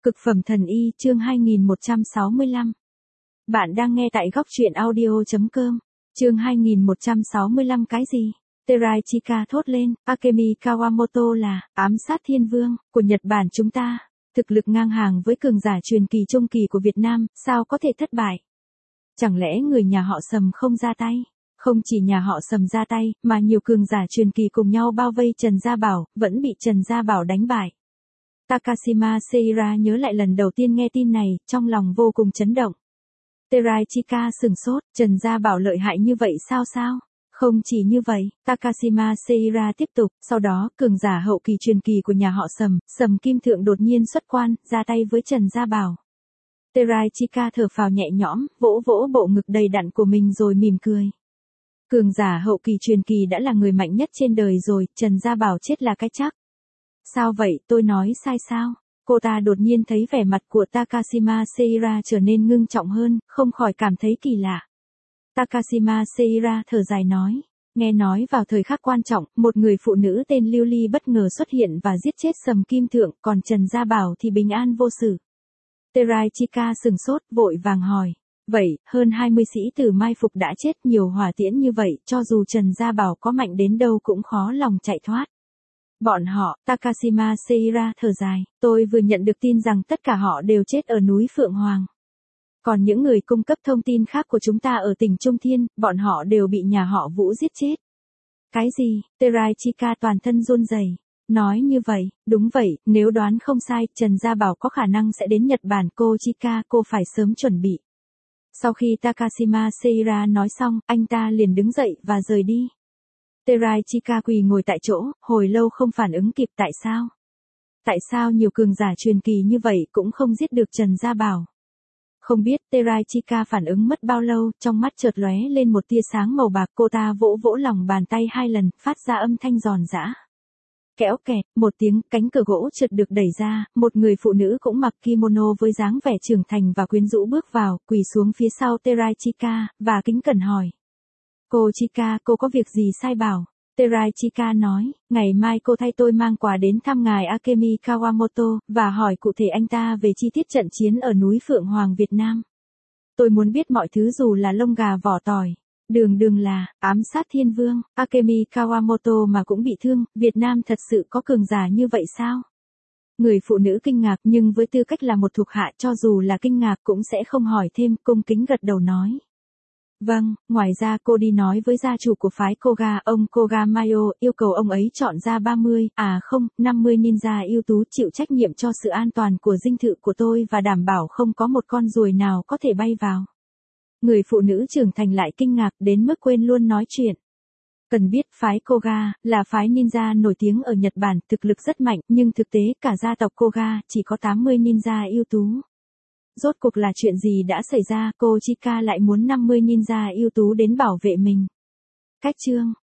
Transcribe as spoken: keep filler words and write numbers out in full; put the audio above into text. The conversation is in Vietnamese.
Cực phẩm thần y chương hai nghìn một trăm sáu mươi lăm. Bạn đang nghe tại góc truyện audio chấm com. Chương hai nghìn một trăm sáu mươi lăm cái gì? Terai Chika thốt lên, Akemi Kawamoto là ám sát thiên vương của Nhật Bản chúng ta. Thực lực ngang hàng với cường giả truyền kỳ trung kỳ của Việt Nam, sao có thể thất bại? Chẳng lẽ người nhà họ Sầm không ra tay? Không chỉ nhà họ Sầm ra tay, mà nhiều cường giả truyền kỳ cùng nhau bao vây Trần Gia Bảo, vẫn bị Trần Gia Bảo đánh bại. Takashima Seira nhớ lại lần đầu tiên nghe tin này, trong lòng vô cùng chấn động. Terai Chika sừng sốt, Trần Gia Bảo lợi hại như vậy sao sao? Không chỉ như vậy, Takashima Seira tiếp tục, sau đó, cường giả hậu kỳ truyền kỳ của nhà họ Sầm, Sầm Kim Thượng đột nhiên xuất quan, ra tay với Trần Gia Bảo. Terai Chika thở phào nhẹ nhõm, vỗ vỗ bộ ngực đầy đặn của mình rồi mỉm cười. Cường giả hậu kỳ truyền kỳ đã là người mạnh nhất trên đời rồi, Trần Gia Bảo chết là cái chắc. Sao vậy, tôi nói sai sao? Cô ta đột nhiên thấy vẻ mặt của Takashima Seira trở nên ngưng trọng hơn, không khỏi cảm thấy kỳ lạ. Takashima Seira thở dài nói, nghe nói vào thời khắc quan trọng, một người phụ nữ tên Lưu Ly bất ngờ xuất hiện và giết chết Sầm Kim Thượng, còn Trần Gia Bảo thì bình an vô sự. Terai Chika sừng sốt, vội vàng hỏi, vậy, hơn hai mươi sĩ tử mai phục đã chết, nhiều hỏa tiễn như vậy, cho dù Trần Gia Bảo có mạnh đến đâu cũng khó lòng chạy thoát. Bọn họ, Takashima Seira thở dài, tôi vừa nhận được tin rằng tất cả họ đều chết ở núi Phượng Hoàng. Còn những người cung cấp thông tin khác của chúng ta ở tỉnh Trung Thiên, bọn họ đều bị nhà họ Vũ giết chết. Cái gì? Terai Chika toàn thân run rẩy. Nói như vậy, đúng vậy, nếu đoán không sai, Trần Gia Bảo có khả năng sẽ đến Nhật Bản. Cô Chika, cô phải sớm chuẩn bị. Sau khi Takashima Seira nói xong, anh ta liền đứng dậy và rời đi. Terai Chika quỳ ngồi tại chỗ, hồi lâu không phản ứng kịp tại sao? Tại sao nhiều cường giả truyền kỳ như vậy cũng không giết được Trần Gia Bảo? Không biết Terai Chika phản ứng mất bao lâu, trong mắt chợt lóe lên một tia sáng màu bạc, cô ta vỗ vỗ lòng bàn tay hai lần, phát ra âm thanh giòn giã. Kéo kẹt, một tiếng, cánh cửa gỗ chợt được đẩy ra, một người phụ nữ cũng mặc kimono với dáng vẻ trưởng thành và quyến rũ bước vào, quỳ xuống phía sau Terai Chika, và kính cẩn hỏi. Cô Chika, cô có việc gì sai bảo? Terai Chika nói, ngày mai cô thay tôi mang quà đến thăm ngài Akemi Kawamoto, và hỏi cụ thể anh ta về chi tiết trận chiến ở núi Phượng Hoàng Việt Nam. Tôi muốn biết mọi thứ dù là lông gà vỏ tỏi. Đường đường là, ám sát thiên vương, Akemi Kawamoto mà cũng bị thương, Việt Nam thật sự có cường giả như vậy sao? Người phụ nữ kinh ngạc nhưng với tư cách là một thuộc hạ cho dù là kinh ngạc cũng sẽ không hỏi thêm, cung kính gật đầu nói. Vâng, ngoài ra cô đi nói với gia chủ của phái Koga, ông Koga Mayo, yêu cầu ông ấy chọn ra ba mươi, à không, năm mươi ninja ưu tú chịu trách nhiệm cho sự an toàn của dinh thự của tôi và đảm bảo không có một con ruồi nào có thể bay vào. Người phụ nữ trưởng thành lại kinh ngạc đến mức quên luôn nói chuyện. Cần biết phái Koga là phái ninja nổi tiếng ở Nhật Bản, thực lực rất mạnh, nhưng thực tế cả gia tộc Koga chỉ có tám mươi ninja ưu tú. Rốt cuộc là chuyện gì đã xảy ra, cô Chika lại muốn năm mươi ninja ưu tú đến bảo vệ mình? Cách chương,